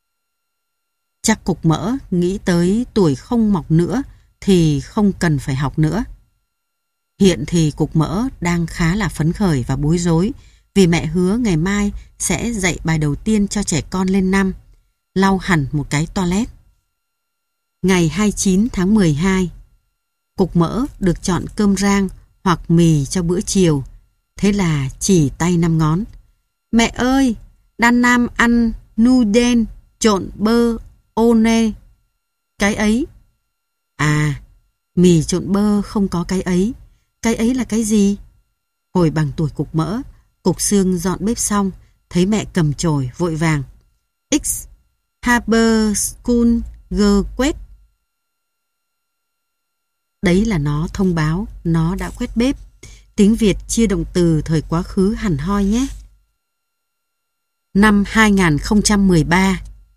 Speaker 1: Chắc cục mỡ nghĩ tới tuổi không mọc nữa thì không cần phải học nữa. Hiện thì cục mỡ đang khá là phấn khởi và bối rối vì mẹ hứa ngày mai sẽ dạy bài đầu tiên cho trẻ con lên năm, lau hẳn một cái toilet. Ngày hai mươi chín tháng mười hai, cục mỡ được chọn cơm rang hoặc mì cho bữa chiều. Thế là chỉ tay năm ngón. Mẹ ơi, Đan Nam ăn nuden trộn bơ ô nê. Cái ấy. À, mì trộn bơ không có cái ấy. Cái ấy là cái gì? Hồi bằng tuổi cục mỡ, cục xương dọn bếp xong, thấy mẹ cầm chổi vội vàng. X Haber School Girl quét. Đấy là nó thông báo nó đã quét bếp. Tiếng Việt chia động từ thời quá khứ hẳn hoi nhé. Năm hai nghìn không trăm mười ba.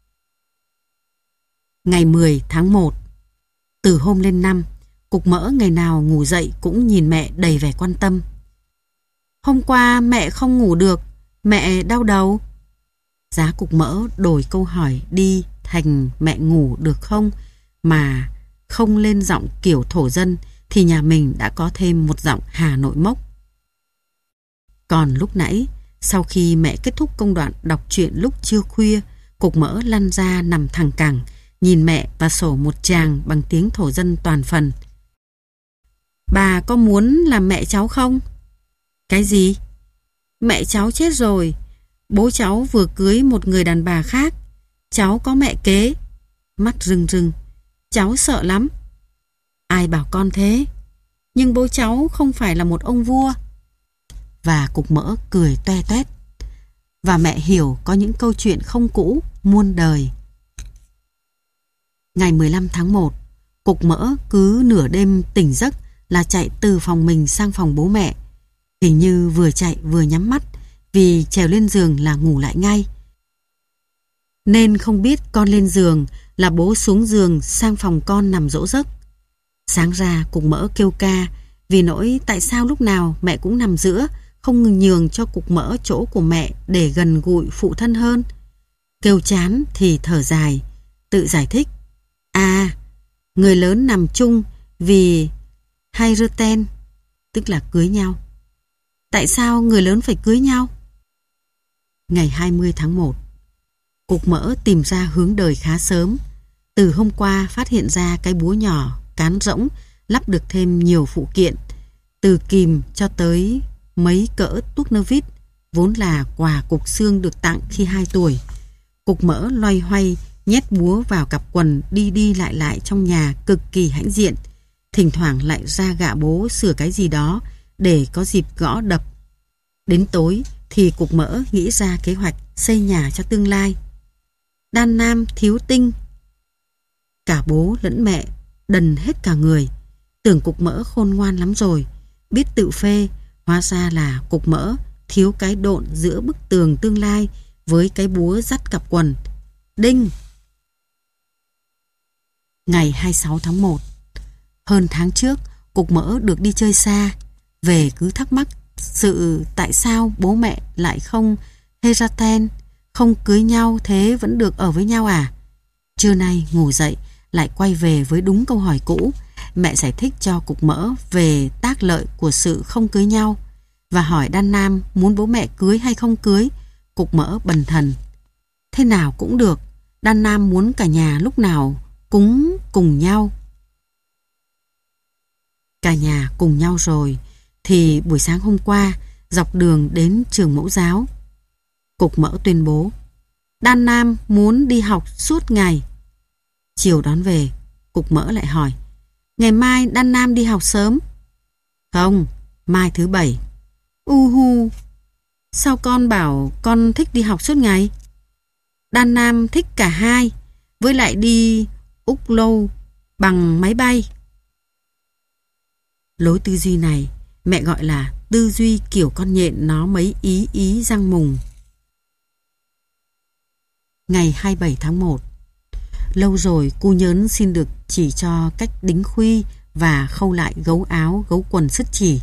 Speaker 1: Ngày mười tháng một. Từ hôm lên năm, cục mỡ ngày nào ngủ dậy cũng nhìn mẹ đầy vẻ quan tâm. Hôm qua mẹ không ngủ được, mẹ đau đầu. Giá cục mỡ đổi câu hỏi đi thành mẹ ngủ được không, mà không lên giọng kiểu thổ dân thì nhà mình đã có thêm một giọng Hà Nội mốc. Còn lúc nãy, sau khi mẹ kết thúc công đoạn đọc truyện lúc trưa khuya, cục mỡ lăn ra nằm thẳng cẳng, nhìn mẹ và sổ một tràng bằng tiếng thổ dân toàn phần. Bà có muốn làm mẹ cháu không? Cái gì? Mẹ cháu chết rồi. Bố cháu vừa cưới một người đàn bà khác. Cháu có mẹ kế. Mắt rưng rưng. Cháu sợ lắm. Ai bảo con thế? Nhưng bố cháu không phải là một ông vua. Và cục mỡ cười toe toét. Và mẹ hiểu có những câu chuyện không cũ muôn đời. Ngày mười lăm tháng một, cục mỡ cứ nửa đêm tỉnh giấc là chạy từ phòng mình sang phòng bố mẹ. Hình như vừa chạy vừa nhắm mắt, vì trèo lên giường là ngủ lại ngay. Nên không biết con lên giường là bố xuống giường sang phòng con nằm dỗ giấc. Sáng ra cục mỡ kêu ca vì nỗi tại sao lúc nào mẹ cũng nằm giữa, không ngừng nhường cho cục mỡ chỗ của mẹ để gần gũi phụ thân hơn. Kêu chán thì thở dài, tự giải thích. À, người lớn nằm chung vì heiraten, tức là cưới nhau. Tại sao người lớn phải cưới nhau? Ngày hai mươi tháng một, cục mỡ tìm ra hướng đời khá sớm. Từ hôm qua phát hiện ra cái búa nhỏ, cán rỗng, lắp được thêm nhiều phụ kiện. Từ kìm cho tới mấy cỡ tuốc nơ vít, vốn là quà cục xương được tặng khi hai tuổi. Cục Mỡ loay hoay nhét búa vào cặp quần, đi đi lại lại trong nhà cực kỳ hãnh diện. Thỉnh thoảng lại ra gạ bố sửa cái gì đó để có dịp gõ đập. Đến tối thì Cục Mỡ nghĩ ra kế hoạch xây nhà cho tương lai. Đan Nam thiếu tinh. Cả bố lẫn mẹ đần hết cả người. Tưởng Cục Mỡ khôn ngoan lắm rồi, biết tự phê, hóa ra là Cục Mỡ thiếu cái độn giữa bức tường tương lai với cái búa dắt cặp quần. Đinh! Ngày hai mươi sáu tháng một. Hơn tháng trước, Cục Mỡ được đi chơi xa. Về cứ thắc mắc sự tại sao bố mẹ lại không Heraten, không cưới nhau thế vẫn được ở với nhau à? Trưa nay ngủ dậy lại quay về với đúng câu hỏi cũ. Mẹ giải thích cho Cục Mỡ về tác lợi của sự không cưới nhau và hỏi Đan Nam muốn bố mẹ cưới hay không cưới. Cục Mỡ bần thần. Thế nào cũng được, Đan Nam muốn cả nhà lúc nào cũng cùng nhau. Cả nhà cùng nhau rồi thì buổi sáng hôm qua dọc đường đến trường mẫu giáo, Cục Mỡ tuyên bố Đan Nam muốn đi học suốt ngày. Chiều đón về, Cục Mỡ lại hỏi ngày mai Đan Nam đi học sớm? Không, mai thứ bảy. U hu, sao con bảo con thích đi học suốt ngày? Đan Nam thích cả hai, với lại đi Úc Lâu bằng máy bay. Lối tư duy này mẹ gọi là tư duy kiểu con nhện nó mấy ý ý răng mùng. Ngày hai mươi bảy tháng một. Lâu rồi cu nhớn xin được chỉ cho cách đính khuy và khâu lại gấu áo, gấu quần sứt chỉ.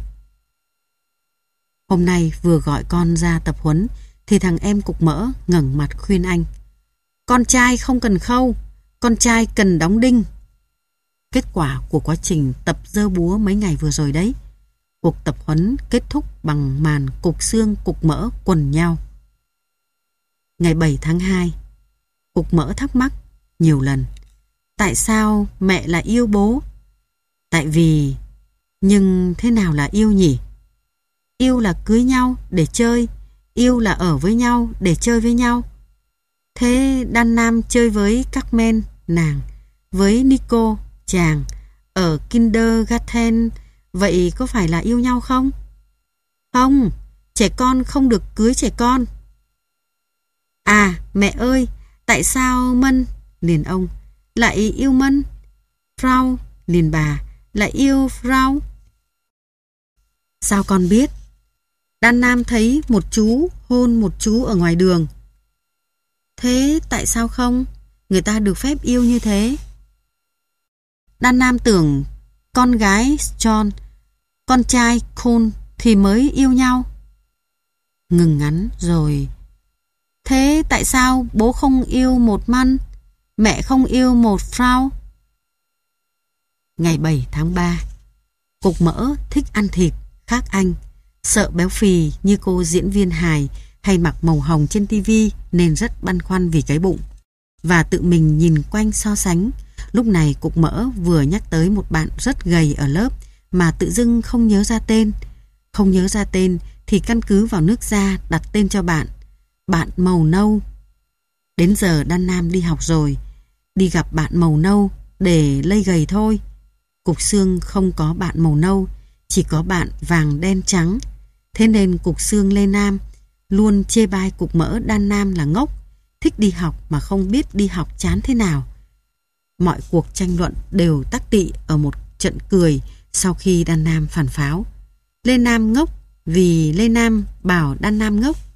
Speaker 1: Hôm nay vừa gọi con ra tập huấn thì thằng em Cục Mỡ ngẩng mặt khuyên anh. Con trai không cần khâu, con trai cần đóng đinh. Kết quả của quá trình tập giơ búa mấy ngày vừa rồi đấy. Cuộc tập huấn kết thúc bằng màn Cục Xương Cục Mỡ quần nhau. Ngày bảy tháng hai, Cục Mỡ thắc mắc nhiều lần. Tại sao mẹ lại yêu bố? Tại vì... Nhưng thế nào là yêu nhỉ? Yêu là cưới nhau để chơi, yêu là ở với nhau để chơi với nhau. Thế Đan Nam chơi với Carmen, nàng, với Nico, chàng, ở kindergarten, vậy có phải là yêu nhau không? Không, trẻ con không được cưới trẻ con. À, mẹ ơi, tại sao Mân, liền ông, lại yêu Mân? Frau, liền bà, lại yêu Frau? Sao con biết? Đan Nam thấy một chú hôn một chú ở ngoài đường. Thế tại sao không? Người ta được phép yêu như thế. Đan Nam tưởng con gái John, con trai Cole thì mới yêu nhau. Ngừng ngắn rồi. Thế tại sao bố không yêu một Mân, mẹ không yêu một Frau? Ngày bảy tháng ba, Cục Mỡ thích ăn thịt khác anh, sợ béo phì như cô diễn viên hài hay mặc màu hồng trên tivi nên rất băn khoăn vì cái bụng. Và tự mình nhìn quanh so sánh. Lúc này Cục Mỡ vừa nhắc tới một bạn rất gầy ở lớp mà tự dưng không nhớ ra tên. Không nhớ ra tên thì căn cứ vào nước da đặt tên cho bạn. Bạn màu nâu. Đến giờ Đan Nam đi học rồi, đi gặp bạn màu nâu để lây gầy thôi. Cục Xương không có bạn màu nâu, chỉ có bạn vàng đen trắng. Thế nên Cục Xương Lê Nam luôn chê bai Cục Mỡ Đan Nam là ngốc, thích đi học mà không biết đi học chán thế nào. Mọi cuộc tranh luận đều tắc tị ở một trận cười sau khi Đan Nam phản pháo. Lê Nam ngốc vì Lê Nam bảo Đan Nam ngốc.